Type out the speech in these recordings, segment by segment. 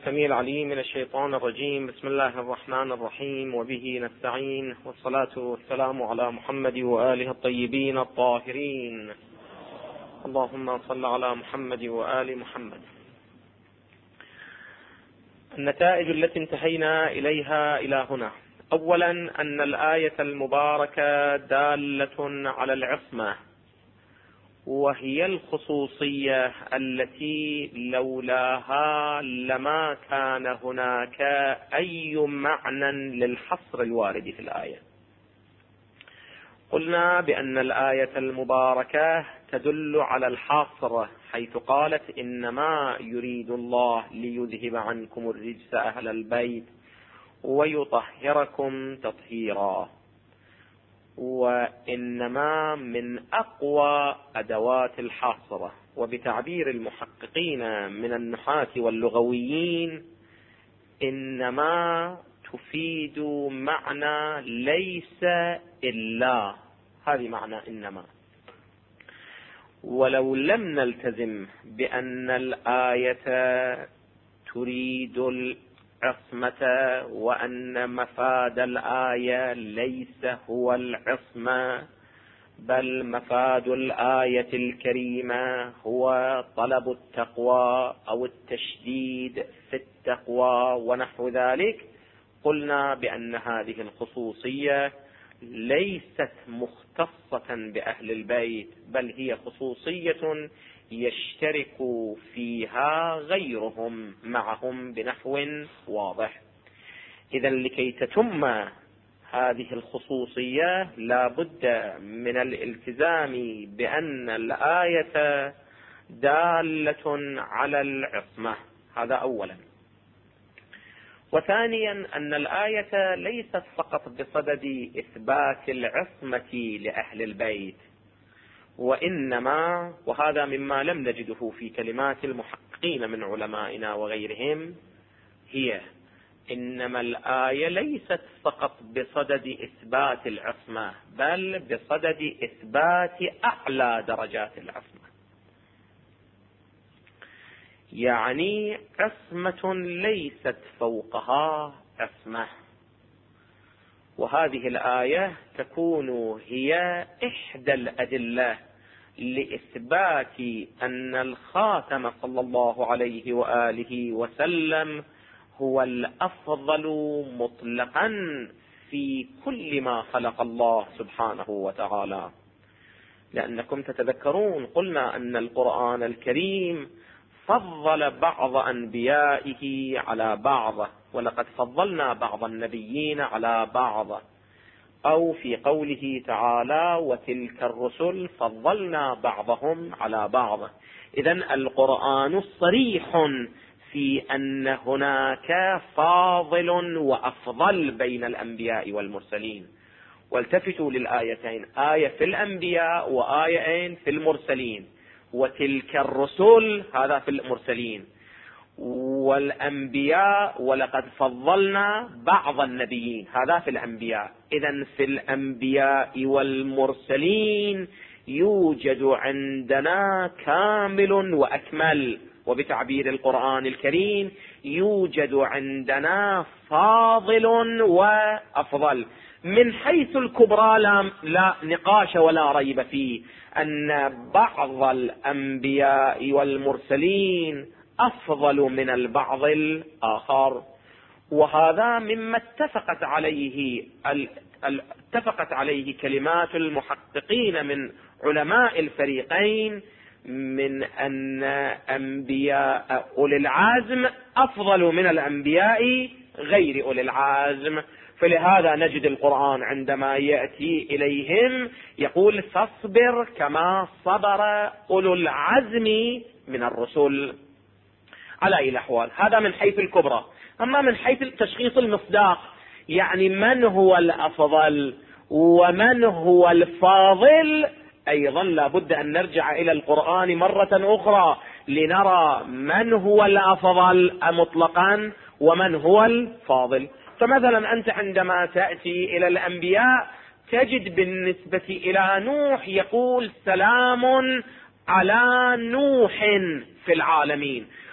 السميع العليم من الشيطان الرجيم. بسم الله الرحمن الرحيم، وبه نستعين، والصلاة والسلام على محمد وآله الطيبين الطاهرين. اللهم صل على محمد وآل محمد. النتائج التي انتهينا إليها إلى هنا: أولا، أن الآية المباركة دالة على العصمة، وهي الخصوصية التي لولاها لما كان هناك أي معنى للحصر الوارد في الآية. قلنا بأن الآية المباركة تدل على الحصر، حيث قالت: إنما يريد الله ليذهب عنكم الرجس أهل البيت ويطهركم تطهيرا. وإنما من أقوى أدوات الحصر، وبتعبير المحققين من النحاة واللغويين إنما تفيد معنى ليس إلا، هذه معنى إنما. ولو لم نلتزم بأن الآية تريد العصمة، وأن مفاد الآية ليس هو العصمة، بل مفاد الآية الكريمة هو طلب التقوى أو التشديد في التقوى ونحو ذلك، قلنا بأن هذه الخصوصية ليست مختصة بأهل البيت، بل هي خصوصية يشترك فيها غيرهم معهم بنحو واضح. إذن لكي تتم هذه الخصوصية لا بد من الالتزام بأن الآية دالة على العصمة، هذا أولا. وثانيا، أن الآية ليست فقط بصدد إثبات العصمة لأهل البيت، وإنما، وهذا مما لم نجده في كلمات المحققين من علمائنا وغيرهم، هي إنما الآية ليست فقط بصدد إثبات العصمة، بل بصدد إثبات أعلى درجات العصمة، يعني عصمة ليست فوقها عصمة. وهذه الآية تكون هي إحدى الأدلة لإثبات أن الخاتم صلى الله عليه وآله وسلم هو الأفضل مطلقا في كل ما خلق الله سبحانه وتعالى. لأنكم تتذكرون قلنا أن القرآن الكريم فضل بعض أنبيائه على بعض، ولقد فضلنا بعض النبيين على بعض، أو في قوله تعالى: وتلك الرسل فضلنا بعضهم على بعض. إذن القرآن صريح في أن هناك فاضل وأفضل بين الأنبياء والمرسلين. والتفتوا للآيتين، آية في الأنبياء وآيتين في المرسلين. وتلك الرسل هذا في المرسلين، والأنبياء ولقد فضلنا بعض النبيين هذا في الأنبياء. إذن في الأنبياء والمرسلين يوجد عندنا كامل وأكمل، وبتعبير القرآن الكريم يوجد عندنا فاضل وأفضل. من حيث الكبرى لا نقاش ولا ريب فيه أن بعض الأنبياء والمرسلين أفضل من البعض الآخر، وهذا مما اتفقت عليه كلمات المحققين من علماء الفريقين، من أن أنبياء أولي العزم أفضل من الأنبياء غير أولي العزم. فلهذا نجد القرآن عندما يأتي إليهم يقول: فاصبر كما صبر أولو العزم من الرسل. على أي الأحوال هذا من حيث الكبرى. أما من حيث تشخيص المصداق، يعني من هو الأفضل ومن هو الفاضل، أيضا لا بد أن نرجع إلى القرآن مرة أخرى لنرى من هو الأفضل مطلقا ومن هو الفاضل. فمثلا أنت عندما تأتي إلى الأنبياء تجد بالنسبة إلى نوح يقول: سلام على نوح في العالمين.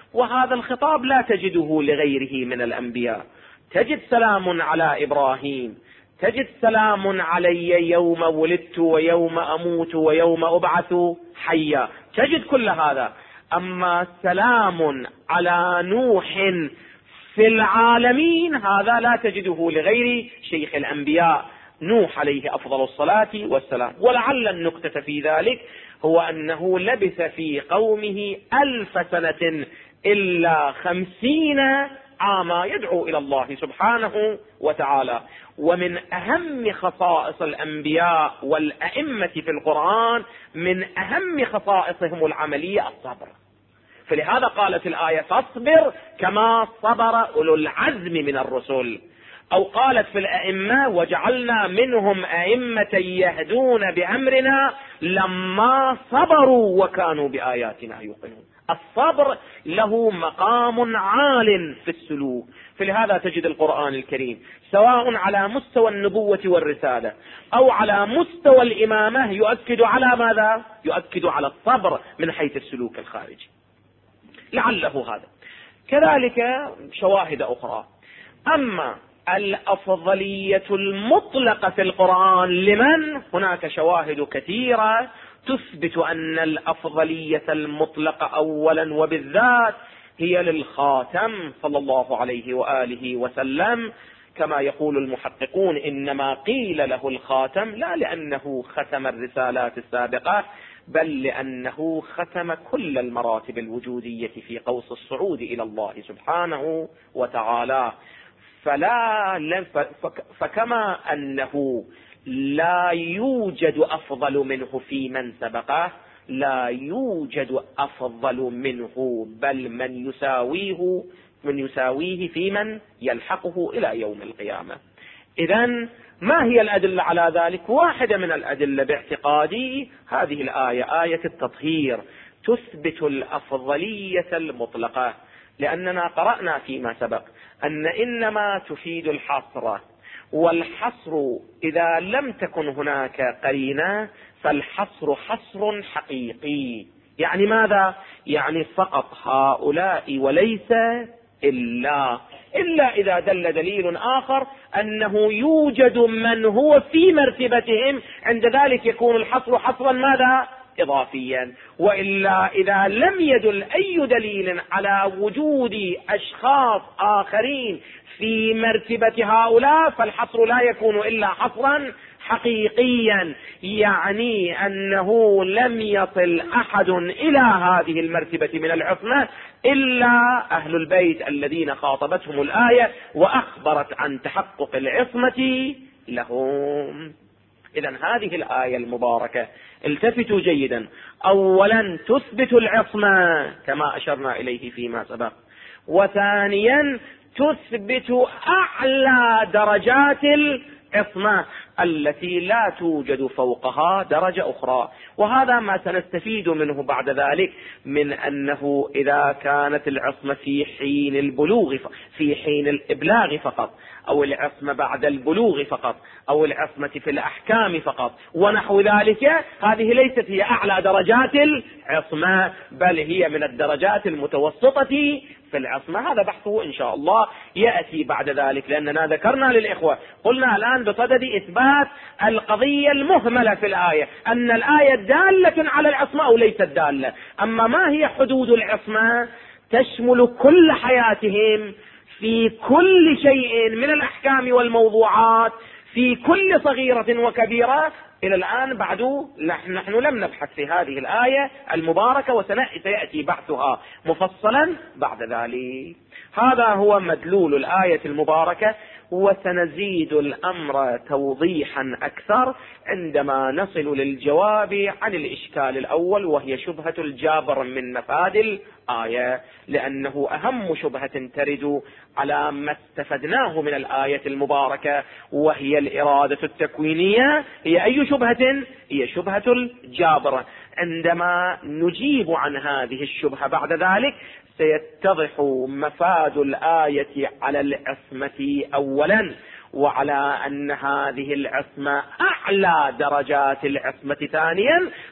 وهذا الخطاب لا تجده لغيره من الأنبياء. تجد سلام على إبراهيم، تجد سلام علي يوم ولدت ويوم أموت ويوم أبعث حيا، تجد كل هذا. أما سلام على نوح في العالمين هذا لا تجده لغير شيخ الأنبياء نوح عليه أفضل الصلاة والسلام. ولعل النكتة في ذلك هو أنه لبث في قومه 1000 سنة إلا 50 عاما يدعو إلى الله سبحانه وتعالى. ومن أهم خصائص الأنبياء والأئمة في القرآن، من أهم خصائصهم العملية الصبر. فلهذا قالت الآية فاصبر كما صبر أولو العزم من الرسل. أو قالت في الأئمة وجعلنا منهم أئمة يهدون بأمرنا لما صبروا وكانوا بآياتنا يوقنون. الصبر له مقام عال في السلوك. فلهذا تجد القرآن الكريم سواء على مستوى النبوة والرسالة أو على مستوى الإمامة يؤكد على ماذا؟ يؤكد على الصبر من حيث السلوك الخارجي. لعله هذا. كذلك شواهد أخرى. أما الأفضلية المطلقة في القرآن لمن؟ هناك شواهد كثيرة تثبت أن الأفضلية المطلقة أولا وبالذات هي للخاتم صلى الله عليه وآله وسلم، كما يقول المحققون إنما قيل له الخاتم لا لأنه ختم الرسالات السابقة، بل لأنه ختم كل المراتب الوجودية في قوس الصعود إلى الله سبحانه وتعالى. فكما أنه لا يوجد أفضل منه في من سبقه، لا يوجد أفضل منه بل من يساويه في من يلحقه إلى يوم القيامة. إذن ما هي الأدلة على ذلك؟ واحدة من الأدلة باعتقادي هذه الآية، آية التطهير، تثبت الأفضلية المطلقة، لأننا قرأنا فيما سبق أن إنما تفيد الحصر، والحصر إذا لم تكن هناك قرينة فالحصر حصر حقيقي. يعني ماذا؟ يعني فقط هؤلاء وليس إلا إذا دل دليل آخر أنه يوجد من هو في مرتبتهم، عند ذلك يكون الحصر حصرا ماذا؟ إضافيا. وإلا إذا لم يدل أي دليل على وجود أشخاص آخرين في مرتبة هؤلاء فالحصر لا يكون إلا حصرا حقيقيا، يعني أنه لم يصل أحد إلى هذه المرتبة من العصمة إلا أهل البيت الذين خاطبتهم الآية وأخبرت عن تحقق العصمة لهم. إذن هذه الآية المباركة التفتوا جيدا، أولا تثبت العصمة كما أشرنا إليه فيما سبق، وثانيا تثبت أعلى درجات العصمة التي لا توجد فوقها درجة أخرى. وهذا ما سنستفيد منه بعد ذلك، من أنه إذا كانت العصمة في حين البلوغ، في حين الإبلاغ فقط، أو العصمة بعد البلوغ فقط، أو العصمة في الأحكام فقط ونحو ذلك، هذه ليست هي أعلى درجات العصمة، بل هي من الدرجات المتوسطة في العصمة. هذا بحثه إن شاء الله يأتي بعد ذلك، لأننا ذكرنا للإخوة، قلنا الآن بصدد إثبات القضية المهملة في الآية، أن الآية دالة على العصمة أو ليست دالة. أما ما هي حدود العصمة؟ تشمل كل حياتهم في كل شيء من الأحكام والموضوعات، في كل صغيرة وكبيرة. إلى الآن بعد نحن لم نبحث في هذه الآية المباركة، وسيأتي بحثها مفصلا بعد ذلك. هذا هو مدلول الآية المباركة، وسنزيد الأمر توضيحا أكثر عندما نصل للجواب عن الإشكال الأول، وهي شبهة الجابر من مفاد الآية، لأنه أهم شبهة ترد على ما استفدناه من الآية المباركة، وهي الإرادة التكوينية. هي أي شبهة؟ هي شبهة الجابر. عندما نجيب عن هذه الشبهة بعد ذلك سيتضح مفاد الآية على العصمة أولا، وعلى أن هذه العصمة أعلى درجات العصمة ثانيا،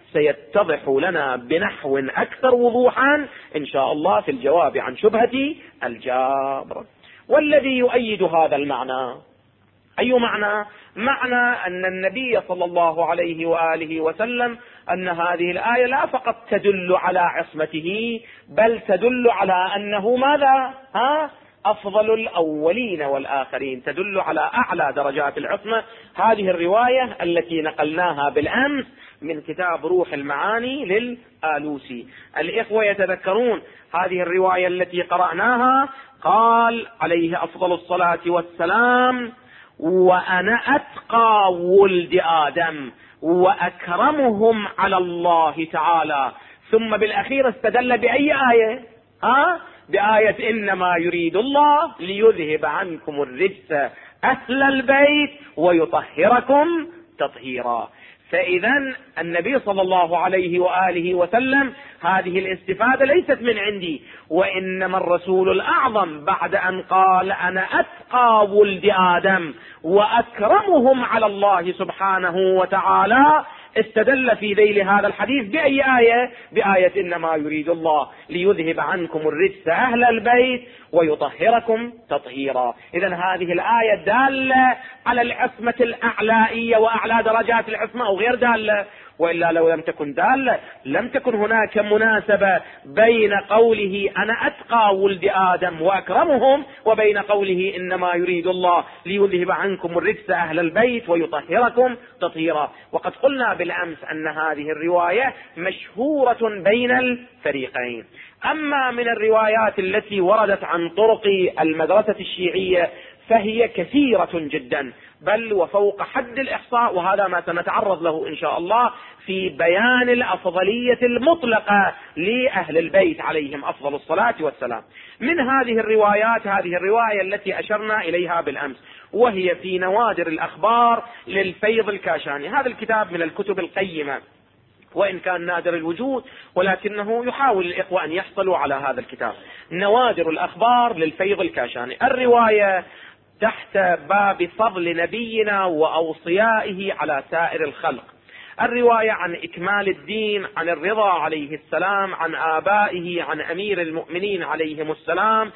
سيتضح لنا بنحو أكثر وضوحا إن شاء الله في الجواب عن شبهة الجبر. والذي يؤيد هذا المعنى أي معنى؟ معنى أن النبي صلى الله عليه وآله وسلم أن هذه الآية لا فقط تدل على عصمته، بل تدل على أنه ماذا؟ أفضل الأولين والآخرين، تدل على أعلى درجات العصمة. هذه الرواية التي نقلناها بالأمس من كتاب روح المعاني للآلوسي. الإخوة يتذكرون هذه الرواية التي قرأناها؟ قال عليه أفضل الصلاة والسلام: وأنا أتقى ولد آدم وأكرمهم على الله تعالى. ثم بالأخير استدل بأي آية؟ بآية إنما يريد الله ليذهب عنكم الرجس أهل البيت ويطهركم تطهيرا. فإذا النبي صلى الله عليه وآله وسلم هذه الاستفادة ليست من عندي، وإنما الرسول الأعظم بعد أن قال أنا أتقى ولد آدم وأكرمهم على الله سبحانه وتعالى استدل في ذيل هذا الحديث بأي آية؟ بآية إنما يريد الله ليذهب عنكم الرجس أهل البيت ويطهركم تطهيرا. إذن هذه الآية دالة على العصمة الأعلائية وأعلى درجات العصمة أو غير دالة؟ وإلا لو لم تكن دالة لم تكن هناك مناسبة بين قوله أنا أتقى ولد آدم وأكرمهم وبين قوله إنما يريد الله ليذهب عنكم الرجس أهل البيت ويطهركم تطهيرا. وقد قلنا بالأمس أن هذه الرواية مشهورة بين الفريقين. أما من الروايات التي وردت عن طرق المدرسة الشيعية فهي كثيرة جدا، بل وفوق حد الإحصاء، وهذا ما سنتعرض له إن شاء الله في بيان الأفضلية المطلقة لأهل البيت عليهم أفضل الصلاة والسلام. من هذه الروايات هذه الرواية التي أشرنا إليها بالأمس، وهي في نوادر الأخبار للفيض الكاشاني. هذا الكتاب من الكتب القيمة وإن كان نادر الوجود، ولكنه يحاول الإخوة أن يحصلوا على هذا الكتاب. نوادر الأخبار للفيض الكاشاني. الرواية تحت باب فضل نبينا وأوصيائه على سائر الخلق. الرواية عن إكمال الدين، عن الرضا عليه السلام، عن آبائه، عن أمير المؤمنين عليهم السلام.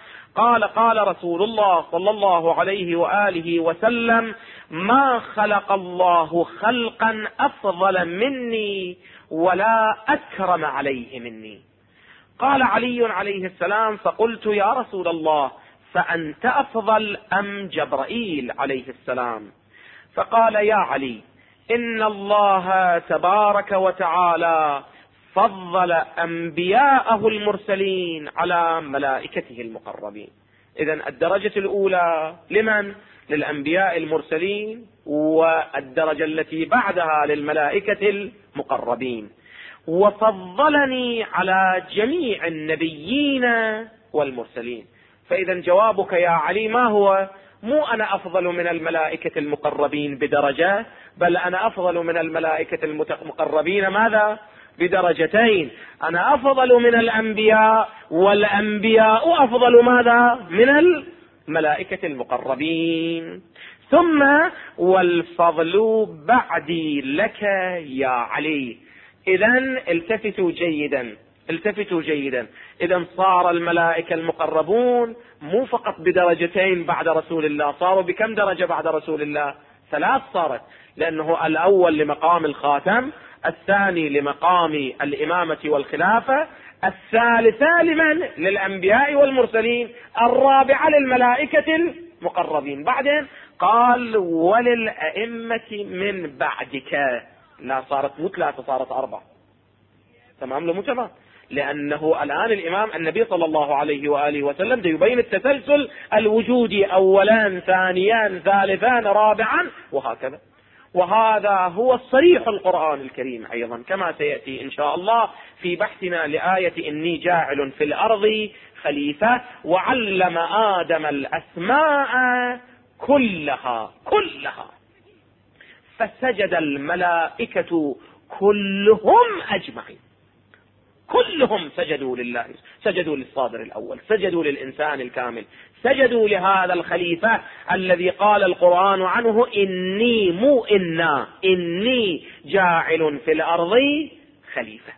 قال رسول الله صلى الله عليه وآله وسلم: ما خلق الله خلقا أفضل مني ولا أكرم عليه مني. قال علي عليه السلام: فقلت يا رسول الله فأنت أفضل أم جبرائيل عليه السلام؟ فقال: يا علي، إن الله تبارك وتعالى فضل أنبياءه المرسلين على ملائكته المقربين. إذن الدرجة الأولى لمن؟ للأنبياء المرسلين، والدرجة التي بعدها للملائكة المقربين. وفضلني على جميع النبيين والمرسلين. فإذا جوابك يا علي ما هو؟ مو أنا أفضل من الملائكة المقربين بدرجة، بل أنا أفضل من الملائكة المقربين ماذا؟ بدرجتين. أنا أفضل من الأنبياء، والأنبياء أفضل ماذا؟ من الملائكة المقربين. ثم والفضل بعدي لك يا علي. إذن التفتوا جيدا. إذن صار الملائكة المقربون مو فقط بدرجتين بعد رسول الله، صاروا بكم درجة بعد رسول الله؟ 3 صارت، لأنه الأول لمقام الخاتم، الثاني لمقام الإمامة والخلافة، الثالثة لمن؟ للأنبياء والمرسلين، الرابعة للملائكة المقربين. بعدين قال: وللأئمة من بعدك. لا صارت مو 3، صارت 4. تمام لو مو تمام؟ لأنه الآن الإمام النبي صلى الله عليه وآله وسلم يبين التسلسل الوجودي، أولا ثانيا ثالثا رابعا وهكذا. وهذا هو الصريح القرآن الكريم أيضا، كما سيأتي إن شاء الله في بحثنا لآية إني جاعل في الأرض خليفة. وعلم آدم الأسماء كلها فسجد الملائكة كلهم أجمعين. كلهم سجدوا لله، سجدوا للصادر الأول، سجدوا للإنسان الكامل، سجدوا لهذا الخليفة الذي قال القرآن عنه إني جاعل في الأرض خليفة.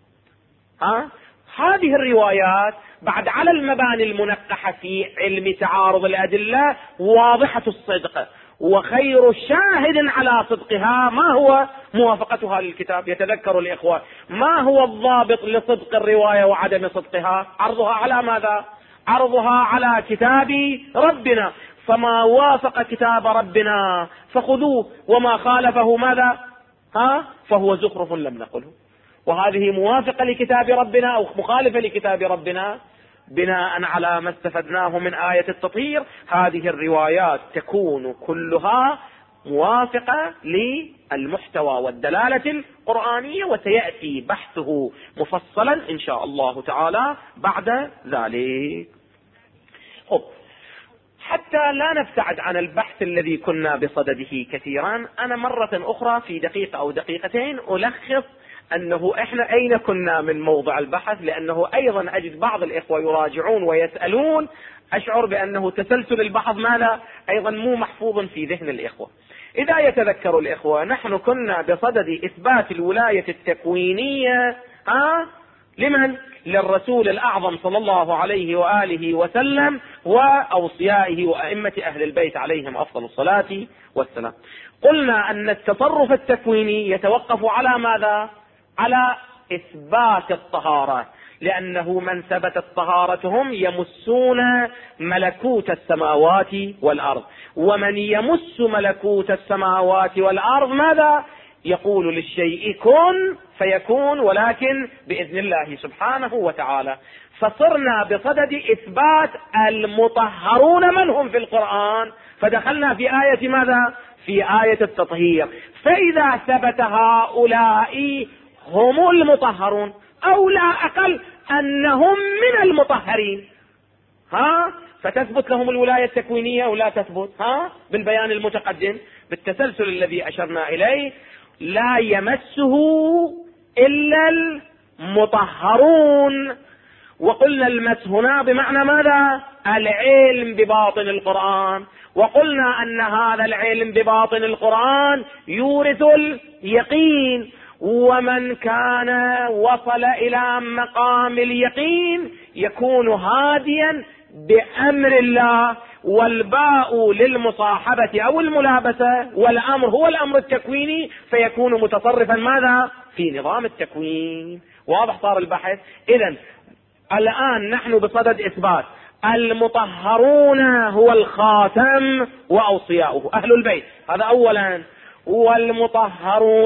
هذه الروايات بعد على المباني المنقحة في علم تعارض الأدلة واضحة الصدق، وخير شاهد على صدقها ما هو موافقتها للكتاب. يتذكر الإخوة ما هو الضابط لصدق الرواية وعدم صدقها؟ عرضها على ماذا؟ عرضها على كتاب ربنا، فما وافق كتاب ربنا فخذوه، وما خالفه ماذا؟ فهو زخرف لم نقله. وهذه موافقة لكتاب ربنا أو مخالفة لكتاب ربنا بناء على ما استفدناه من آية التطهير. هذه الروايات تكون كلها موافقة للمحتوى والدلالة القرآنية، وسيأتي بحثه مفصلا إن شاء الله تعالى بعد ذلك. حتى لا نبتعد عن البحث الذي كنا بصدده كثيرا، أنا مرة أخرى في دقيقة أو دقيقتين ألخص أنه إحنا أين كنا من موضع البحث، لأنه أيضا أجد بعض الإخوة يراجعون ويسألون، أشعر بأنه تسلسل البحث ماذا أيضا مو محفوظ في ذهن الإخوة. إذا يتذكر الإخوة نحن كنا بصدد إثبات الولاية التكوينية لمن؟ للرسول الأعظم صلى الله عليه وآله وسلم وأوصيائه وأئمة أهل البيت عليهم أفضل الصلاة والسلام. قلنا أن التصرف التكويني يتوقف على ماذا؟ على إثبات الطهارة، لأنه من ثبتت طهارتهم يمسون ملكوت السماوات والأرض، ومن يمس ملكوت السماوات والأرض ماذا؟ يقول للشيء كن فيكون، ولكن بإذن الله سبحانه وتعالى. فصرنا بصدد إثبات المطهرون من هم في القرآن، فدخلنا في آية ماذا؟ في آية التطهير. فإذا ثبت هؤلاء هم المطهرون أو لا أقل أنهم من المطهرين، فتثبت لهم الولاية التكوينية أو لا تثبت؟ بالبيان المتقدم بالتسلسل الذي أشرنا إليه، لا يمسه إلا المطهرون. وقلنا المس هنا بمعنى ماذا؟ العلم بباطن القرآن، وقلنا أن هذا العلم بباطن القرآن يورث اليقين، ومن كان وصل إلى مقام اليقين يكون هاديا بأمر الله، والباء للمصاحبة أو الملابسة، والأمر هو الأمر التكويني، فيكون متصرفا ماذا؟ في نظام التكوين. واضح صار البحث؟ إذن الآن نحن بصدد إثبات المطهرون هو الخاتم وأوصياؤه أهل البيت، هذا أولا. والمطهرون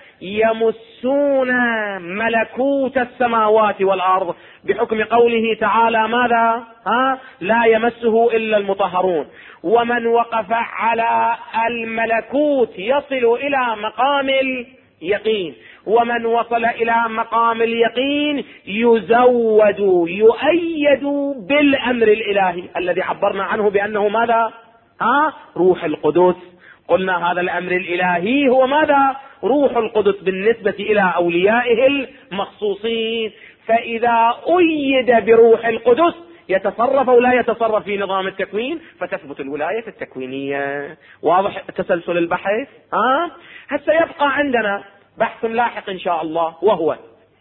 يمسون ملكوت السماوات والأرض بحكم قوله تعالى ماذا؟ لا يمسه إلا المطهرون. ومن وقف على الملكوت يصل إلى مقام اليقين، ومن وصل إلى مقام اليقين يزود يؤيد بالأمر الإلهي الذي عبرنا عنه بأنه ماذا؟ روح القدس. قلنا هذا الأمر الإلهي هو ماذا؟ روح القدس بالنسبة إلى أوليائه المخصوصين. فإذا أيد بروح القدس يتصرف أو لا يتصرف في نظام التكوين، فتثبت الولاية التكوينية. واضح تسلسل البحث؟ هسه يبقى عندنا بحث لاحق إن شاء الله، وهو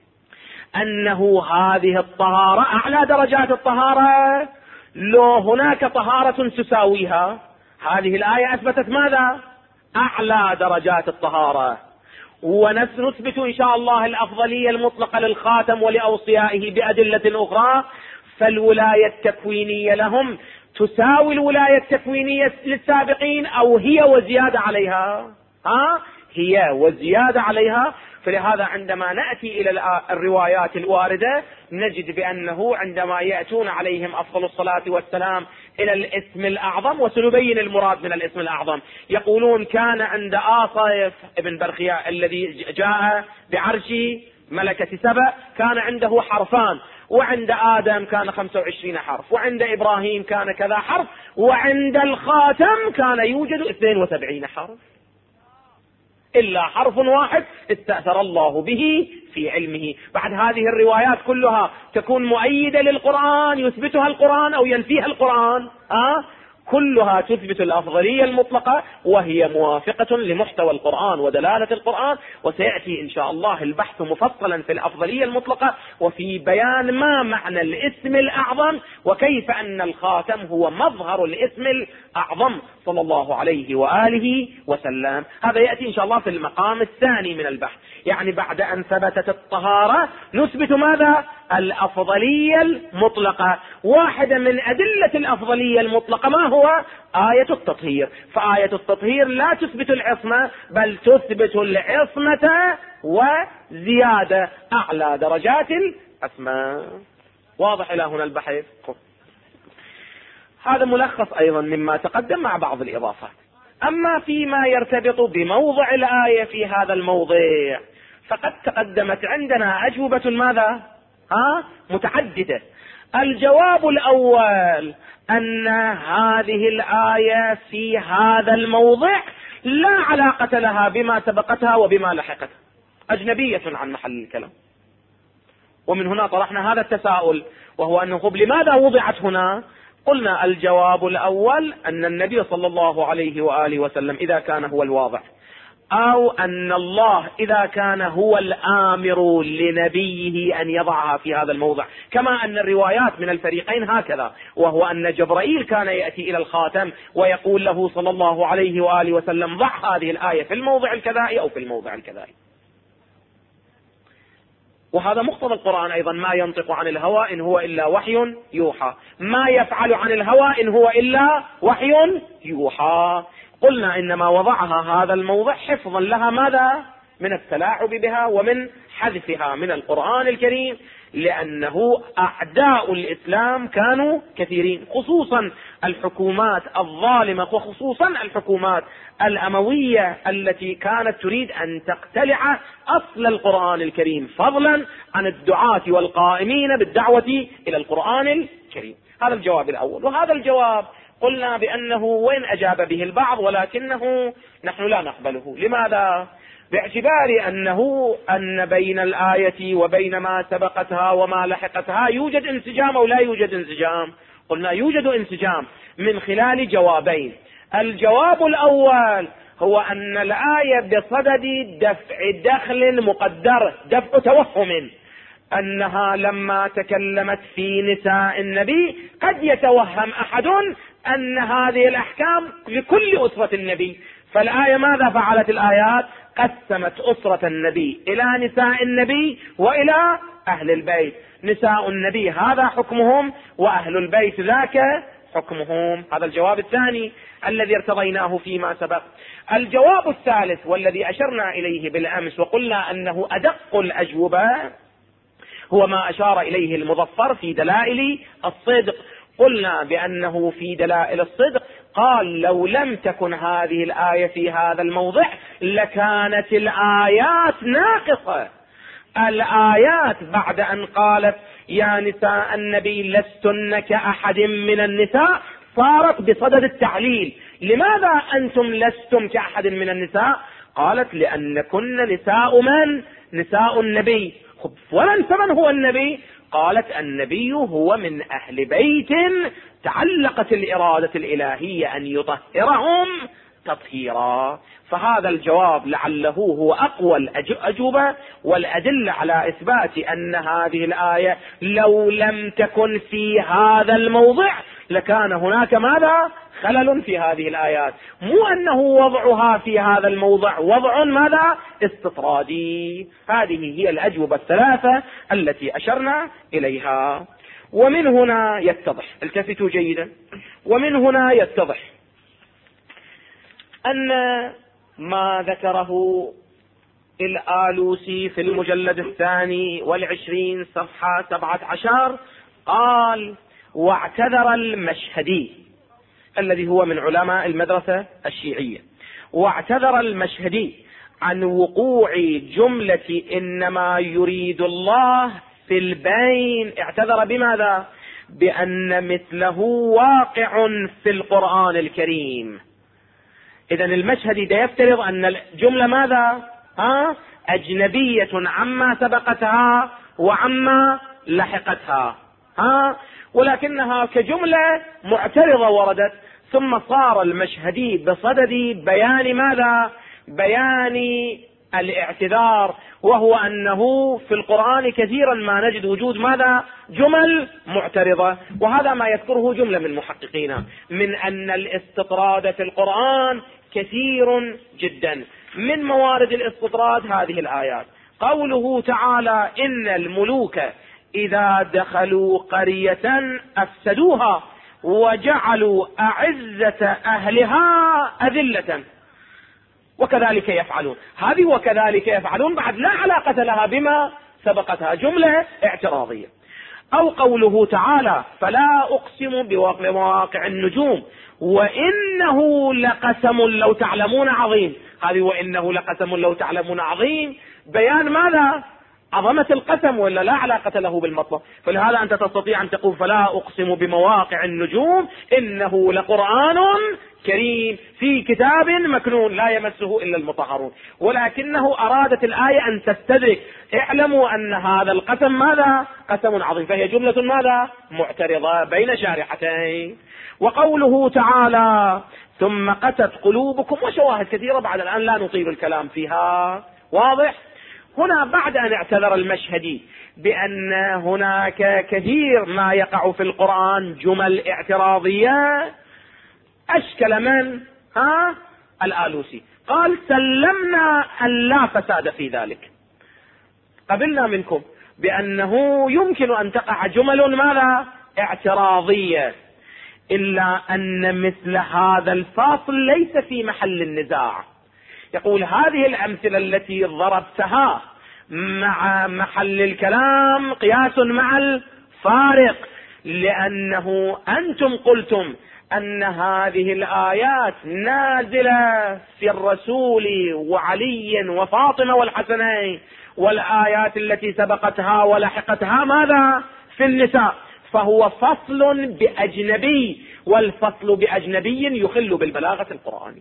أنه هذه الطهارة أعلى درجات الطهارة، لو هناك طهارة تساويها. هذه الآية أثبتت ماذا؟ أعلى درجات الطهارة، ونثبت إن شاء الله الأفضلية المطلقة للخاتم ولأوصيائه بأدلة أخرى. فالولاية التكوينية لهم تساوي الولاية التكوينية للسابقين أو هي وزيادة عليها؟ هي وزيادة عليها. فلهذا عندما نأتي إلى الروايات الواردة نجد بأنه عندما يأتون عليهم أفضل الصلاة والسلام إلى الاسم الأعظم، وسنبين المراد من الاسم الأعظم، يقولون كان عند آصف ابن برخياء الذي جاء بعرش ملكة سبأ كان عنده حرفان، وعند آدم كان 25 حرف، وعند إبراهيم كان كذا حرف، وعند الخاتم كان يوجد 72 حرف، إلا حرف واحد استأثر الله به في علمه. بعد هذه الروايات كلها تكون مؤيدة للقرآن، يثبتها القرآن أو ينفيها القرآن؟ كلها تثبت الأفضلية المطلقة، وهي موافقة لمحتوى القرآن ودلالة القرآن. وسيأتي إن شاء الله البحث مفصلا في الأفضلية المطلقة وفي بيان ما معنى الاسم الأعظم، وكيف أن الخاتم هو مظهر الاسم الأعظم صلى الله عليه وآله وسلم. هذا يأتي إن شاء الله في المقام الثاني من البحث. يعني بعد أن ثبتت الطهارة نثبت ماذا؟ الأفضلية المطلقة. واحدة من أدلة الأفضلية المطلقة ما هو؟ آية التطهير. فآية التطهير لا تثبت العصمة، بل تثبت العصمة وزيادة أعلى درجات الأسماء. واضح إلى هنا البحث؟ هذا ملخص أيضا مما تقدم مع بعض الإضافات. أما فيما يرتبط بموضع الآية في هذا الموضع فقد تقدمت عندنا أجوبة ماذا؟ متعددة. الجواب الأول أن هذه الآية في هذا الموضع لا علاقة لها بما سبقتها وبما لحقتها، أجنبية عن محل الكلام. ومن هنا طرحنا هذا التساؤل، وهو أنه لماذا وضعت هنا؟ قلنا الجواب الأول أن النبي صلى الله عليه وآله وسلم إذا كان هو الواضع، أو أن الله إذا كان هو الآمر لنبيه أن يضعها في هذا الموضع، كما أن الروايات من الفريقين هكذا، وهو أن جبرائيل كان يأتي إلى الخاتم ويقول له صلى الله عليه وآله وسلم ضع هذه الآية في الموضع الكذائي أو في الموضع الكذائي. وهذا مقتضى القرآن أيضا، ما ينطق عن الهوى إن هو إلا وحي يوحى، ما يفعل عن الهوى إن هو إلا وحي يوحى. قلنا إنما وضعها هذا الموضع حفظا لها ماذا؟ من التلاعب بها ومن حذفها من القرآن الكريم، لأنه أعداء الإسلام كانوا كثيرين، خصوصا الحكومات الظالمة، وخصوصا الحكومات الأموية التي كانت تريد أن تقتلع أصل القرآن الكريم، فضلا عن الدعاة والقائمين بالدعوة إلى القرآن الكريم. هذا الجواب الأول. وهذا الجواب قلنا بأنه وين أجاب به البعض، ولكنه نحن لا نقبله. لماذا؟ باعتبار أن بين الآية وبين ما سبقتها وما لحقتها يوجد انسجام أو لا يوجد انسجام. قلنا يوجد انسجام من خلال جوابين. الجواب الأول هو أن الآية بصدد دفع دخل مقدر، دفع توهم، أنها لما تكلمت في نساء النبي قد يتوهم أحد أن هذه الأحكام لكل أسرة النبي. فالآية ماذا فعلت؟ الآيات قسمت أسرة النبي إلى نساء النبي وإلى أهل البيت. نساء النبي هذا حكمهم، وأهل البيت ذاك حكمهم. هذا الجواب الثاني الذي ارتضيناه فيما سبق. الجواب الثالث والذي أشرنا إليه بالأمس وقلنا أنه أدق الأجوبة هو ما أشار إليه المظفر في دلائل الصدق. قلنا بأنه في دلائل الصدق قال لو لم تكن هذه الآية في هذا الموضع لكانت الآيات ناقصة. الآيات بعد أن قالت يا نساء النبي لستن كأحد من النساء صارت بصدد التعليل. لماذا أنتم لستم كأحد من النساء؟ قالت لأنكن نساء من؟ نساء النبي. ولن من هو النبي؟ قالت النبي هو من أهل بيت تعلقت الإرادة الإلهية أن يطهرهم تطهيرا. فهذا الجواب لعله هو أقوى الأجوبة والأدلة على إثبات أن هذه الآية لو لم تكن في هذا الموضع لكان هناك ماذا؟ خلل في هذه الآيات، مو أنه وضعها في هذا الموضع وضع ماذا؟ استطرادي. هذه هي الأجوبة الثلاثة التي أشرنا إليها. ومن هنا يتضح، التفتوا جيدا، ومن هنا يتضح أن ما ذكره الآلوسي في المجلد 22 صفحة 17 قال واعتذر المشهدي الذي هو من علماء المدرسة الشيعية، واعتذر المشهدي عن وقوع جملة إنما يريد الله في البين. اعتذر بماذا؟ بأن مثله واقع في القرآن الكريم. إذن المشهدي ده يفترض أن الجملة ماذا؟ أجنبية عما سبقتها وعما لحقتها، ولكنها كجملة معترضة وردت. ثم صار المشهدي بصدد بيان ماذا؟ بيان الاعتذار، وهو أنه في القرآن كثيرا ما نجد وجود ماذا؟ جمل معترضة. وهذا ما يذكره جملة من المحققين من أن الاستطراد في القرآن كثير جدا. من موارد الاستطراد هذه الآيات، قوله تعالى: إن الملوك إذا دخلوا قرية أفسدوها وجعلوا أعزة أهلها أذلة وكذلك يفعلون. هذه وكذلك يفعلون بعد لا علاقة لها بما سبقتها، جملة اعتراضية. أو قوله تعالى: فلا أقسم بمواقع النجوم وإنه لقسم لو تعلمون عظيم. هذه وإنه لقسم لو تعلمون عظيم بيان ماذا؟ عظمة القسم، ولا لا علاقة له بالمطلب. فلهذا أنت تستطيع أن تقول: فلا أقسم بمواقع النجوم إنه لقرآن كريم في كتاب مكنون لا يمسه إلا المطهرون. ولكنه أرادت الآية أن تستدرك: اعلموا أن هذا القسم ماذا؟ قسم عظيم. فهي جملة ماذا؟ معترضة بين شارحتين. وقوله تعالى: ثم قست قلوبكم، وشواهد كثيرة بعد الآن لا نطيل الكلام فيها. واضح؟ هنا بعد أن اعتذر المشهدي بأن هناك كثير ما يقع في القرآن جمل اعتراضية، أشكل من؟ الآلوسي. قال: سلمنا أن لا فساد في ذلك، قبلنا منكم بأنه يمكن أن تقع جمل ماذا؟ اعتراضية، إلا أن مثل هذا الفاصل ليس في محل النزاع. يقول: هذه الأمثلة التي ضربتها مع محل الكلام قياس مع الفارق، لأنه أنتم قلتم أن هذه الآيات نازلة في الرسول وعلي وفاطمة والحسنين، والآيات التي سبقتها ولحقتها ماذا؟ في النساء. فهو فصل بأجنبي، والفصل بأجنبي يخل بالبلاغة القرآنية.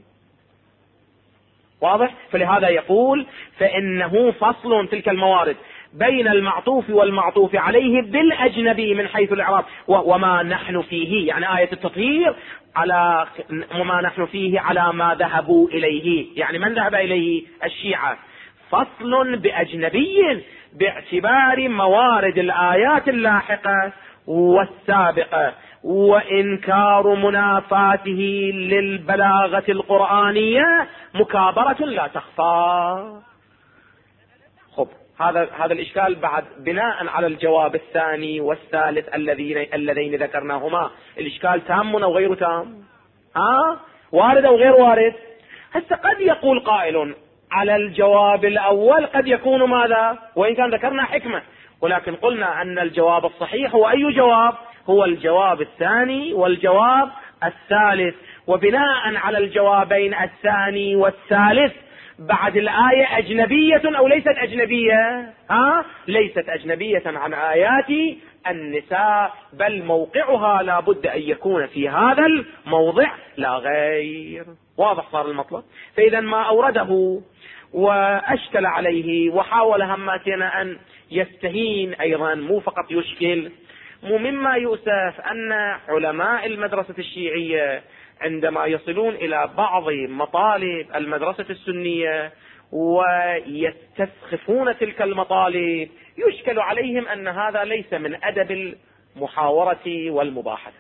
واضح؟ فلهذا يقول: فإنه فصل تلك الموارد بين المعطوف والمعطوف عليه بالأجنبي من حيث الإعراب. وما نحن فيه، يعني آية التطهير، على وما نحن فيه على ما ذهبوا إليه، يعني من ذهب إليه؟ الشيعة. فصل بأجنبي باعتبار موارد الآيات اللاحقة والسابقة، وإنكار منافاته للبلاغة القرآنية مكابرة لا تخفى. خب، هذا الإشكال بعد بناء على الجواب الثاني والثالث اللذين ذكرناهما. الإشكال تام أو غير تام؟ وارد أو غير وارد؟ هسه قد يقول قائل: على الجواب الأول قد يكون ماذا؟ وإن كان ذكرنا حكمة، ولكن قلنا أن الجواب الصحيح هو أي جواب؟ هو الجواب الثاني والجواب الثالث. وبناء على الجوابين الثاني والثالث بعد الآية أجنبية أو ليست أجنبية؟ ليست أجنبية عن آيات النساء، بل موقعها لا بد أن يكون في هذا الموضع لا غير. واضح صار المطلب؟ فإذا ما أورده وأشكل عليه وحاول هماتنا أن يستهين أيضا، مو فقط يشكل. مما يؤسف أن علماء المدرسة الشيعية عندما يصلون إلى بعض مطالب المدرسة السنية ويستسخفون تلك المطالب، يشكل عليهم أن هذا ليس من أدب المحاورة والمباحثة.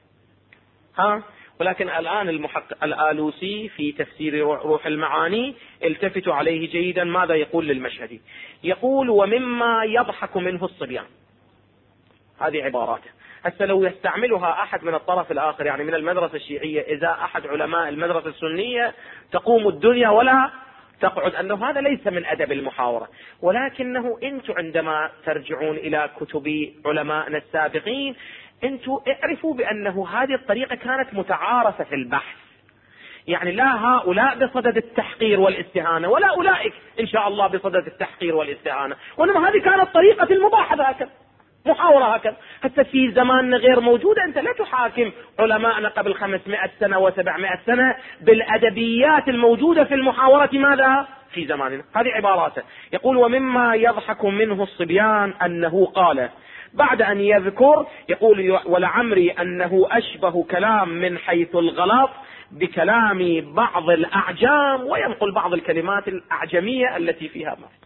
ولكن الآن المحقق الآلوسي في تفسير روح المعاني التفتوا عليه جيدا. ماذا يقول للمشهدي؟ يقول: ومما يضحك منه الصبيان. هذه عباراته. هسه لو يستعملها أحد من الطرف الآخر، يعني من المدرسة الشيعية، إذا أحد علماء المدرسة السنية تقوم الدنيا ولا تقعد، أنه هذا ليس من أدب المحاورة. ولكنه أنتم عندما ترجعون إلى كتب علمائنا السابقين، أنتم اعرفوا بأنه هذه الطريقة كانت متعارفة في البحث. يعني لا هؤلاء بصدد التحقير والاستهانة، ولا أولئك إن شاء الله بصدد التحقير والاستهانة، وإنما هذه كانت طريقة المباحثة هكذا، محاورة هكذا. حتى في زماننا غير موجودة. أنت لا تحاكم علماءنا قبل 500 سنة و700 سنة بالأدبيات الموجودة في المحاورة ماذا؟ في زماننا. هذه عباراته. يقول: ومما يضحك منه الصبيان أنه قال: بعد أن يذكر يقول ولعمري أنه أشبه كلام من حيث الغلط بكلام بعض الأعجام، وينقل بعض الكلمات الأعجمية التي فيها مرض.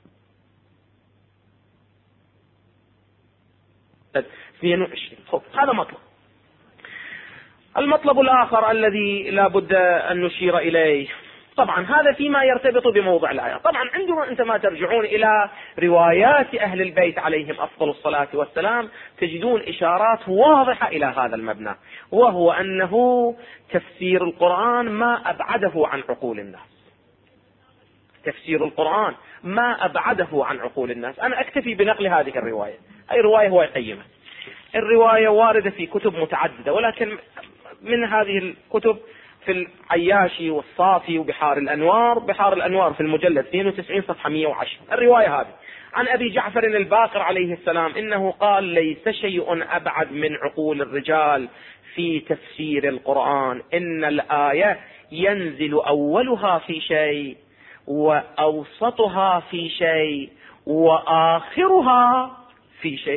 22. هذا مطلب. المطلب الآخر الذي لا بد أن نشير إليه، طبعا هذا فيما يرتبط بموضع الآية. طبعا عندما ترجعون إلى روايات أهل البيت عليهم أفضل الصلاة والسلام تجدون إشارات واضحة إلى هذا المبنى، وهو أنه تفسير القرآن ما أبعده عن عقول الناس. تفسير القرآن ما أبعده عن عقول الناس. أنا أكتفي بنقل هذه الرواية، أي رواية هو يقيمها. الرواية واردة في كتب متعددة، ولكن من هذه الكتب في العياشي والصافي وبحار الأنوار. بحار الأنوار في المجلد 92 صفحة 110. الرواية هذه عن أبي جعفر الباقر عليه السلام إنه قال: ليس شيء أبعد من عقول الرجال في تفسير القرآن، إن الآية ينزل أولها في شيء وأوسطها في شيء وآخرها في شيء.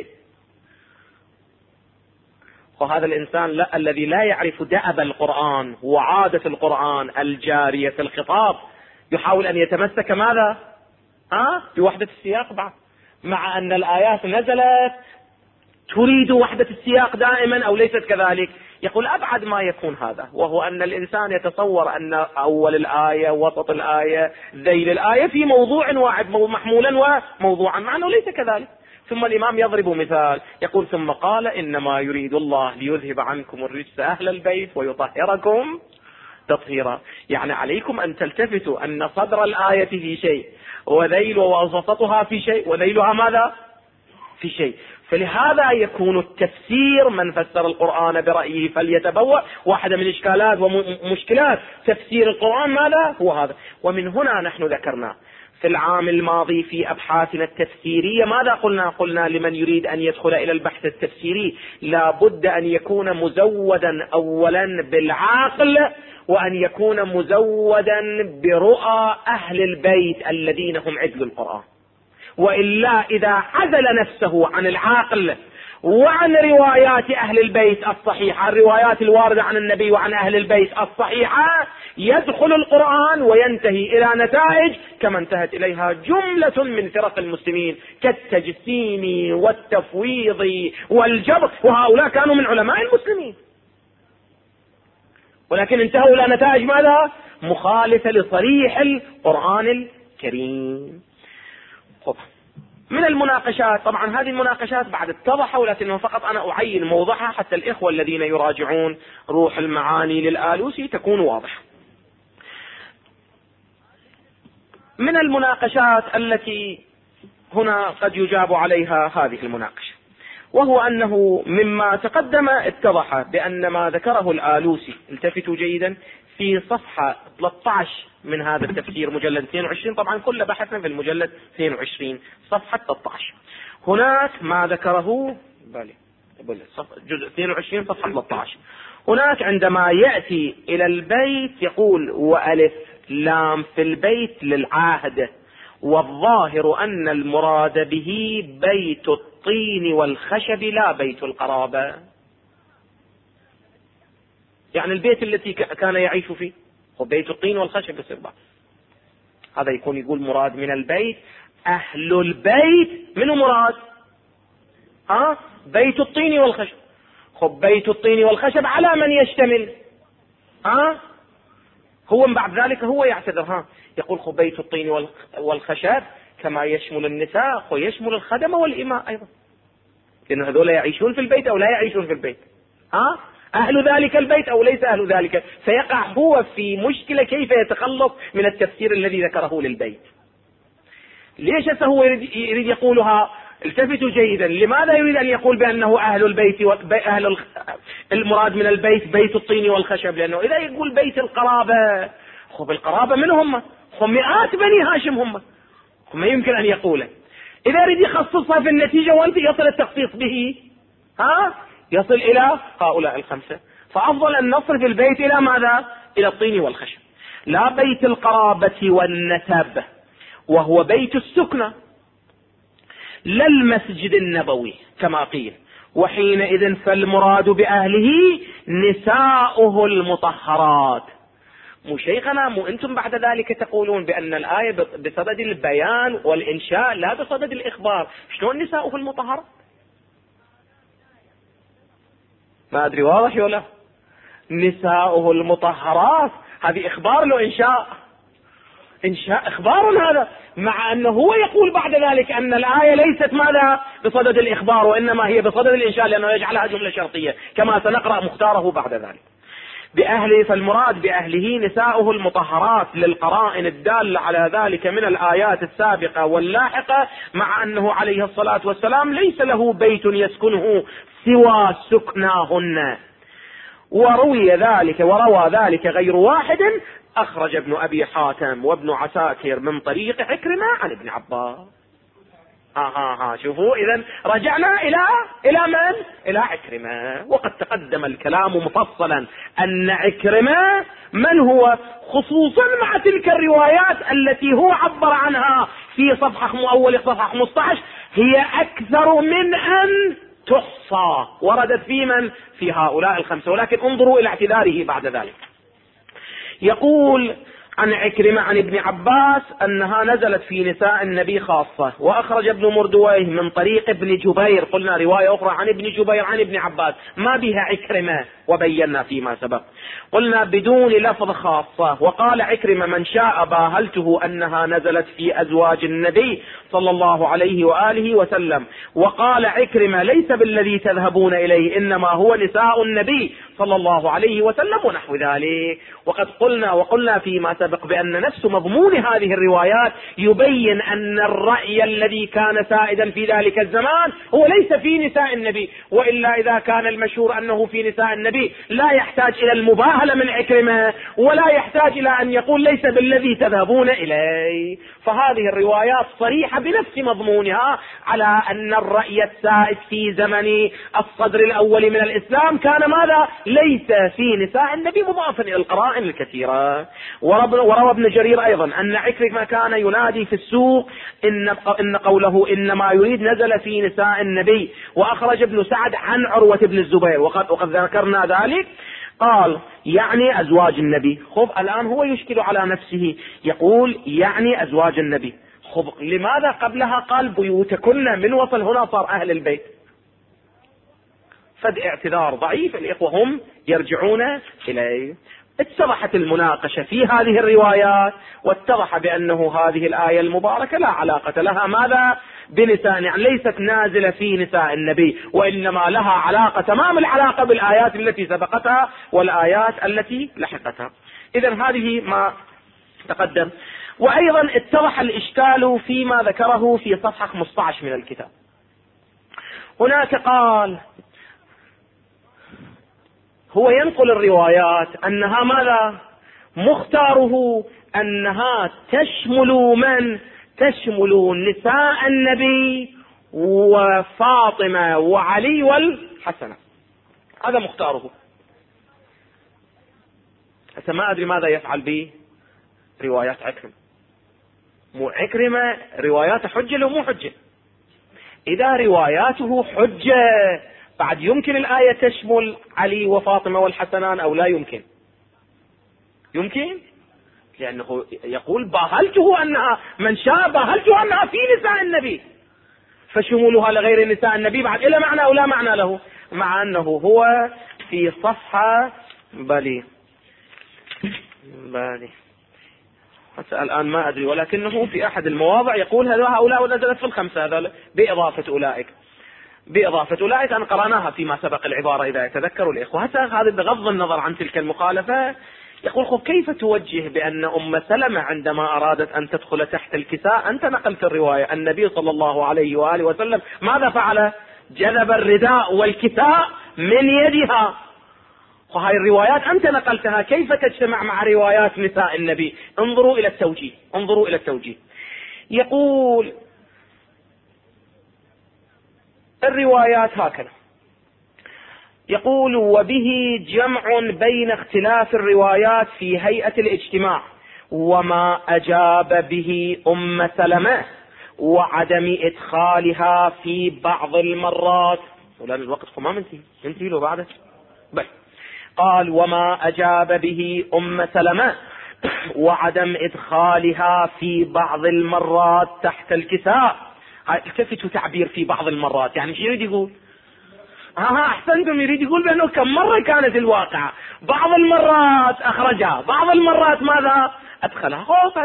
وهذا الإنسان الذي لا يعرف دأب القرآن وعادة القرآن الجارية في الخطاب يحاول أن يتمسك ماذا؟ بوحدة السياق بعد، مع أن الآيات نزلت تريد وحدة السياق دائما أو ليست كذلك. يقول أبعد ما يكون هذا، وهو أن الإنسان يتصور أن أول الآية وسط الآية ذيل الآية في موضوع واحد محمولا وموضوعا، مع أنه ليس كذلك. ثم الإمام يضرب مثال يقول: ثم قال: إنما يريد الله ليذهب عنكم الرجس أهل البيت ويطهركم تطهيرا. يعني عليكم أن تلتفتوا أن صدر الآية في شيء وذيل ووسطها في شيء وذيلها ماذا؟ في شيء. فلهذا يكون التفسير، من فسر القرآن برأيه فليتبوأ. واحدة من إشكالات ومشكلات تفسير القرآن ماذا؟ هو هذا. ومن هنا نحن ذكرنا في العام الماضي في أبحاثنا التفسيرية ماذا قلنا لمن يريد أن يدخل إلى البحث التفسيري: لا بد أن يكون مزودا أولا بالعقل، وأن يكون مزودا برؤى أهل البيت الذين هم عدل القرآن. وإلا إذا عزل نفسه عن العقل وعن روايات أهل البيت الصحيحة، الروايات الواردة عن النبي وعن أهل البيت الصحيحة، يدخل القرآن وينتهي إلى نتائج كما انتهت إليها جملة من فرق المسلمين كالتجسيم والتفويض والجبر، وهؤلاء كانوا من علماء المسلمين، ولكن انتهوا إلى نتائج ماذا؟ مخالفة لصريح القرآن الكريم. من المناقشات، طبعا هذه المناقشات بعد اتضحوا، ولكنه فقط أنا أعين موضعها حتى الإخوة الذين يراجعون روح المعاني للآلوسي تكون واضحة. من المناقشات التي هنا قد يجاب عليها هذه المناقشة، وهو أنه مما تقدم اتضح بأن ما ذكره الآلوسي، التفتوا جيدا، في صفحة 13 من هذا التفسير مجلد 22، طبعا كل بحثنا في المجلد 22 صفحة 13. هناك ما ذكره جزء 22 صفحة 13. هناك عندما يأتي إلى البيت يقول: وألف لام في البيت للعهد، والظاهر أن المراد به بيت الطين والخشب لا بيت القرابة. يعني البيت التي كان يعيش فيه هو بيت الطين والخشب يصير بعض. هذا يقول مراد من البيت أهل البيت. منه مراد؟ بيت الطين والخشب. خب بيت الطين والخشب على من يشتمل؟ هو من بعد ذلك هو يعتذر يقول خب بيت الطين والخشب كما يشمل النساء ويشمل الخدمة والإماء أيضا، لأن هذول يعيشون في البيت أو لا يعيشون في البيت، أهل ذلك البيت أو ليس أهل ذلك. فيقع هو في مشكلة كيف يتخلص من التفسير الذي ذكره للبيت. ليش هو يريد يقولها؟ التفتوا جيدا، لماذا يريد أن يقول بأنه أهل البيت المراد من البيت بيت الطين والخشب؟ لأنه إذا يقول بيت القرابة، خب القرابة من هم مئات بني هاشم، هم ما يمكن أن يقوله. إذا يريد يخصصها في النتيجة وانت يصل التخصيص به يصل إلى هؤلاء الخمسة. فأفضل أن نصرف البيت إلى ماذا؟ إلى الطين والخشب، لا بيت القرابة والنسب وهو بيت السكنة، لا المسجد النبوي. كما قيل. وحينئذ فالمراد بأهله نساؤه المطهرات. مو شيخنا، مو أنتم بعد ذلك تقولون بأن الآية بصدد البيان والإنشاء لا بصدد الإخبار، شلون نساؤه المطهرات؟ ما أدري واضح ولا؟ نساؤه المطهرات هذه إخبار لو إنشاء؟ إنشاء إخبار هذا، مع أنه هو يقول بعد ذلك أن الآية ليست ماذا بصدد الإخبار وإنما هي بصدد الإنشاء، لأنه يجعلها جملة شرطية كما سنقرأ مختاره بعد ذلك. بأهله فالمراد بأهله نساؤه المطهرات للقرائن الدالة على ذلك من الآيات السابقة واللاحقة، مع أنه عليه الصلاة والسلام ليس له بيت يسكنه سوى سكناهن. وروى ذلك غير واحد، أخرج ابن أبي حاتم وابن عساكر من طريق عكرمة عن ابن عباس. شوفوا، إذن رجعنا إلى من؟ إلى عكرمة. وقد تقدم الكلام مفصلا أن عكرمة من هو، خصوصا مع تلك الروايات التي هو عبر عنها في أول صفحة 15 هي أكثر من أن تحصى، وردت في من؟ في هؤلاء الخمسة. ولكن انظروا إلى اعتذاره بعد ذلك. يقول عن عكرمة عن ابن عباس أنها نزلت في نساء النبي خاصة. وأخرج ابن مردويه من طريق ابن جبير، قلنا رواية أخرى عن ابن جبير عن ابن عباس ما بها عكرمة، وبينا فيما سبق قلنا بدون لفظ خاصة. وقال عكرمة من شاء باهلته أنها نزلت في أزواج النبي صلى الله عليه وآله وسلم. وقال عكرمة ليس بالذي تذهبون إليه، إنما هو نساء النبي صلى الله عليه وسلم ونحو ذلك. وقد قلنا فيما سبق بأن نفس مضمون هذه الروايات يبين أن الرأي الذي كان سائدا في ذلك الزمان هو ليس في نساء النبي، وإلا إذا كان المشهور أنه في نساء النبي لا يحتاج إلى المباهلة من عكرمة، ولا يحتاج إلى أن يقول ليس بالذي تذهبون إليه. فهذه الروايات صريحة بنفس مضمونها على أن الرأي السائد في زمن الصدر الأول من الإسلام كان ماذا؟ ليس في نساء النبي، مضافا إلى القرائن الكثيرة. وروى ابن جرير أيضا أن عكرمة كان ينادي في السوق إن قوله إنما يريد نزل في نساء النبي. وأخرج ابن سعد عن عروة بن الزبير وقد ذكرنا ذلك، قال يعني أزواج النبي. خب الآن هو يشكل على نفسه، يقول يعني أزواج النبي. خب لماذا قبلها قال بيوتكن؟ من وصل هنا صار أهل البيت. فد اعتذار ضعيف، الإخوة هم يرجعون إليه. اتضحت المناقشة في هذه الروايات، واتضح بأنه هذه الآية المباركة لا علاقة لها ماذا بنساء، يعني ليست نازلة في نساء النبي، وإنما لها علاقة تمام العلاقة بالآيات التي سبقتها والآيات التي لحقتها. إذن هذه ما تقدم. وأيضا اتضح الإشكال فيما ذكره في صفحة 15 من الكتاب. هناك قال هو ينقل الروايات أنها ماذا؟ مختاره أنها تشمل نساء النبي وفاطمة وعلي والحسن، هذا مختاره. حتى ما أدري ماذا يفعل به روايات عكرمة. مو عكرمة رواياته حجة لو مو حجة؟ إذا رواياته حجة بعد يمكن الآية تشمل علي وفاطمة والحسنان أو لا يمكن؟ يمكن، لأنه يقول باهلته أنها من شاء باهلته أنها في نساء النبي، فشمولها لغير نساء النبي بعد إلى معنى أو لا معنى له، مع أنه هو في صفحة بلي حتى الآن ما أدري، ولكنه في أحد المواضع يقول هؤلاء ونزلت في الخمسة، هذا بإضافة أولئك أن قرأناها فيما سبق العبارة إذا يتذكروا الإخوة. حتى هذا بغض النظر عن تلك المخالفة يقول خب كيف توجه بأن أم سلمة عندما أرادت أن تدخل تحت الكساء، أنت نقلت الرواية، النبي صلى الله عليه وآله وسلم ماذا فعل؟ جذب الرداء والكساء من يدها. وهذه الروايات أنت نقلتها، كيف تجتمع مع روايات نساء النبي؟ انظروا إلى التوجيه. يقول الروايات هكذا، يقول وبه جمع بين اختلاف الروايات في هيئة الاجتماع وما أجاب به أم سلمة وعدم إدخالها في بعض المرات. ولأن الوقت ما منتهي له بعده. قال وما أجاب به سلمة وعدم إدخالها في بعض المرات تحت الكساء. التفتوا تعبير في بعض المرات، يعني شو يريد يقول؟ أحسنتم، يريد يقول بأنه كم مرة كانت الواقعة، بعض المرات أخرجها، بعض المرات ماذا أدخلها.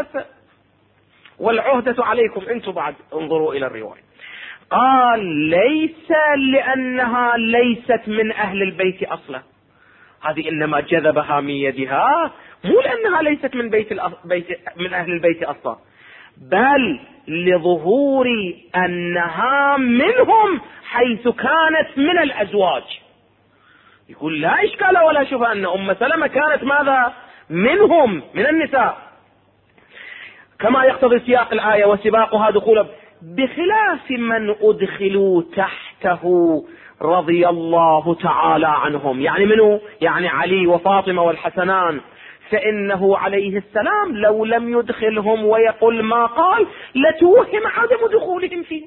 والعهدة عليكم أنتم بعد، انظروا إلى الرواية. قال ليس لأنها ليست من أهل البيت أصلا، هذه إنما جذبها من يدها، مو لأنها ليست من أهل البيت أصلا، بل لظهور أنها منهم حيث كانت من الأزواج. يقول لا إشكال ولا شبهة أن سلمة كانت ماذا؟ منهم، من النساء، كما يقتضي سياق الآية وسباقها دخولا، بخلاف من أدخلوا تحته رضي الله تعالى عنهم. يعني منه؟ يعني علي وفاطمة والحسنان، فإنه عليه السلام لو لم يدخلهم ويقول ما قال لتوهم عدم دخولهم فيه.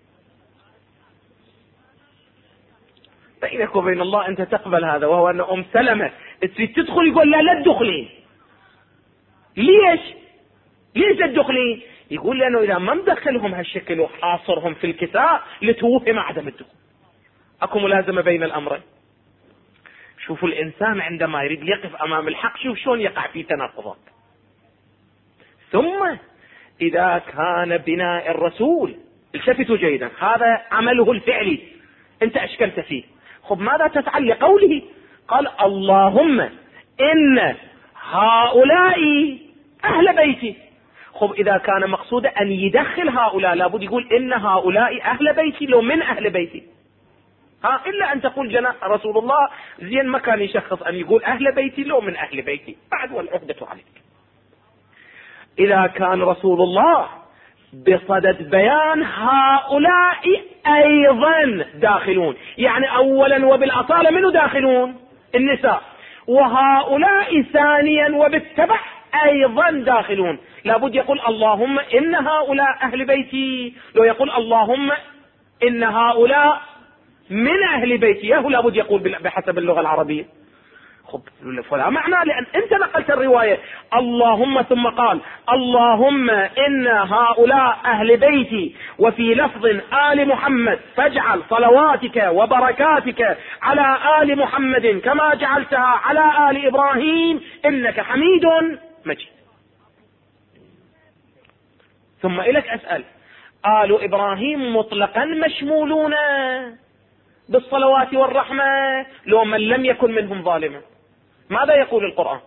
بينك وبين الله أنت تقبل هذا، وهو أن سلمة تريد تدخل يقول لا تدخلين. ليش تدخلين؟ يقول لأنه إذا ما مدخلهم هالشكل وحاصرهم في الكساء لتوهم عدم الدخول. أكو ملازمة بين الأمرين. شوفوا الإنسان عندما يريد يقف أمام الحق شوف شلون يقع في تناقضات. ثم إذا كان بناء الرسول، التفتوا جيدا، هذا عمله الفعلي أنت أشكلت فيه، خب ماذا تفعل لقوله؟ قال اللهم إن هؤلاء أهل بيتي. خب إذا كان مقصود أن يدخل هؤلاء لابد يقول إن هؤلاء أهل بيتي، لو من أهل بيتي. إلا أن تقول رسول الله زين ما كان يشخص أن يقول أهل بيتي لو من أهل بيتي بعد، والعهدة عليك. إذا كان رسول الله بصدد بيان هؤلاء أيضا داخلون، يعني أولا وبالأصالة منه داخلون؟ النساء. وهؤلاء ثانيا وبالتبع أيضا داخلون، لابد يقول اللهم إن هؤلاء أهل بيتي، لو يقول اللهم إن هؤلاء من أهل بيتي لابد يقول بحسب اللغة العربية. فلا معنى، لأن أنت نقلت الرواية اللهم ثم قال اللهم إن هؤلاء أهل بيتي، وفي لفظ آل محمد فاجعل صلواتك وبركاتك على آل محمد كما جعلتها على آل إبراهيم إنك حميد مجيد. ثم إليك أسأل، آل إبراهيم مطلقا مشمولون بالصلوات والرحمة لو من لم يكن منهم ظالما؟ ماذا يقول القرآن؟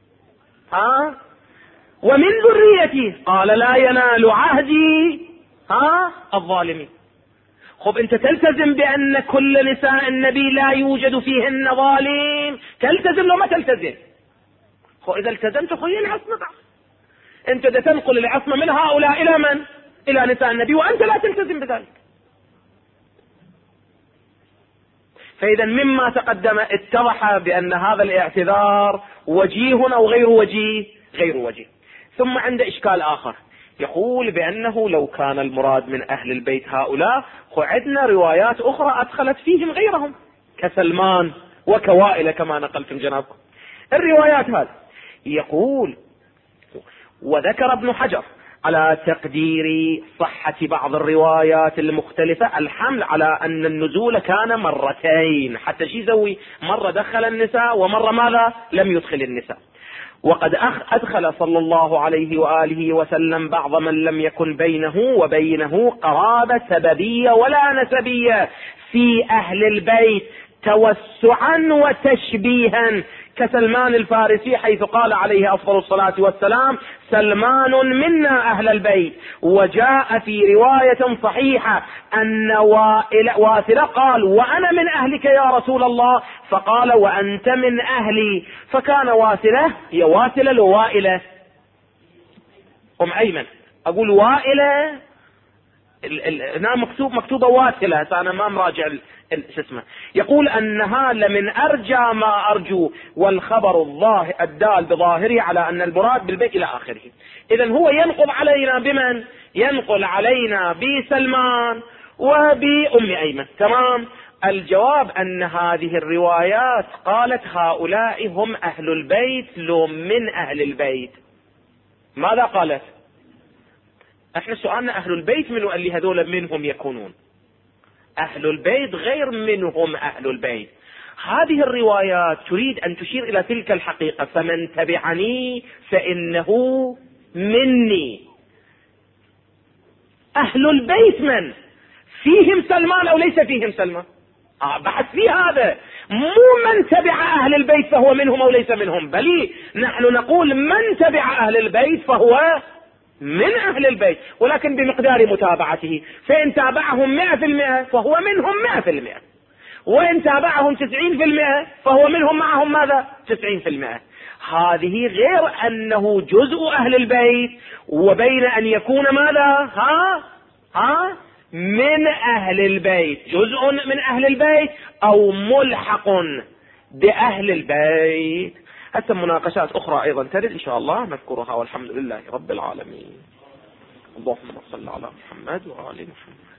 ومن ذريتي قال لا ينال عهدي الظالمين. خب انت تلتزم بأن كل نساء النبي لا يوجد فيهن ظالم، تلتزم لو ما تلتزم؟ خب اذا التزمت خذي العصمة بعد. انت تنقل العصمة من هؤلاء الى من؟ الى نساء النبي، وانت لا تلتزم بذلك. فإذا مما تقدم اتضح بأن هذا الاعتذار وجيه أو غير وجيه؟ غير وجيه. ثم عند إشكال آخر، يقول بأنه لو كان المراد من أهل البيت هؤلاء، وعدنا روايات أخرى أدخلت فيهم غيرهم كسلمان وكوائل كما نقلتم جنابكم. الروايات هذه يقول وذكر ابن حجر على تقدير صحة بعض الروايات المختلفة الحمل على أن النزول كان مرتين، حتى شي يسوي مرة دخل النساء ومرة ماذا لم يدخل النساء. وقد أدخل صلى الله عليه وآله وسلم بعض من لم يكن بينه وبينه قرابة سببية ولا نسبية في أهل البيت توسعا وتشبيها، كسلمان الفارسي حيث قال عليه أفضل الصلاة والسلام سلمان منا أهل البيت. وجاء في رواية صحيحة أن واثلة قال وأنا من أهلك يا رسول الله، فقال وأنت من أهلي، فكان واثلة هي واثلة لوائلة أم أيمن، أقول وائلة مكتوبة واتلة، أنا ما مراجع شو اسمه. يقول أنها لمن أرجى ما أرجو والخبر الدال بظاهره على أن المراد بالبيت إلى آخره. إذا هو ينقل علينا بمن؟ ينقل علينا بسلمان وبأم أيمن. تمام. الجواب أن هذه الروايات قالت هؤلاء هم أهل البيت لو من أهل البيت. ماذا قالت؟ احنا سؤالنا أهل البيت من اللي هذول منهم يكونون أهل البيت غير منهم أهل البيت. هذه الروايات تريد أن تشير إلى تلك الحقيقة، فمن تبعني فإنه مني. أهل البيت من فيهم سلمان أو ليس فيهم سلمان؟ بحث في هذا، مو من تبع أهل البيت فهو منهم أو ليس منهم، بل نحن نقول من تبع أهل البيت فهو من أهل البيت، ولكن بمقدار متابعته. فإن تابعهم 100% فهو منهم 100%، وإن تابعهم 90% فهو منهم معهم ماذا؟ 90%. هذه غير أنه جزء أهل البيت، وبين أن يكون ماذا؟ من أهل البيت، جزء من أهل البيت أو ملحق بأهل البيت. حتى مناقشات أخرى أيضا ترد إن شاء الله نذكرها، والحمد لله رب العالمين. اللهم صل على محمد وآل محمد.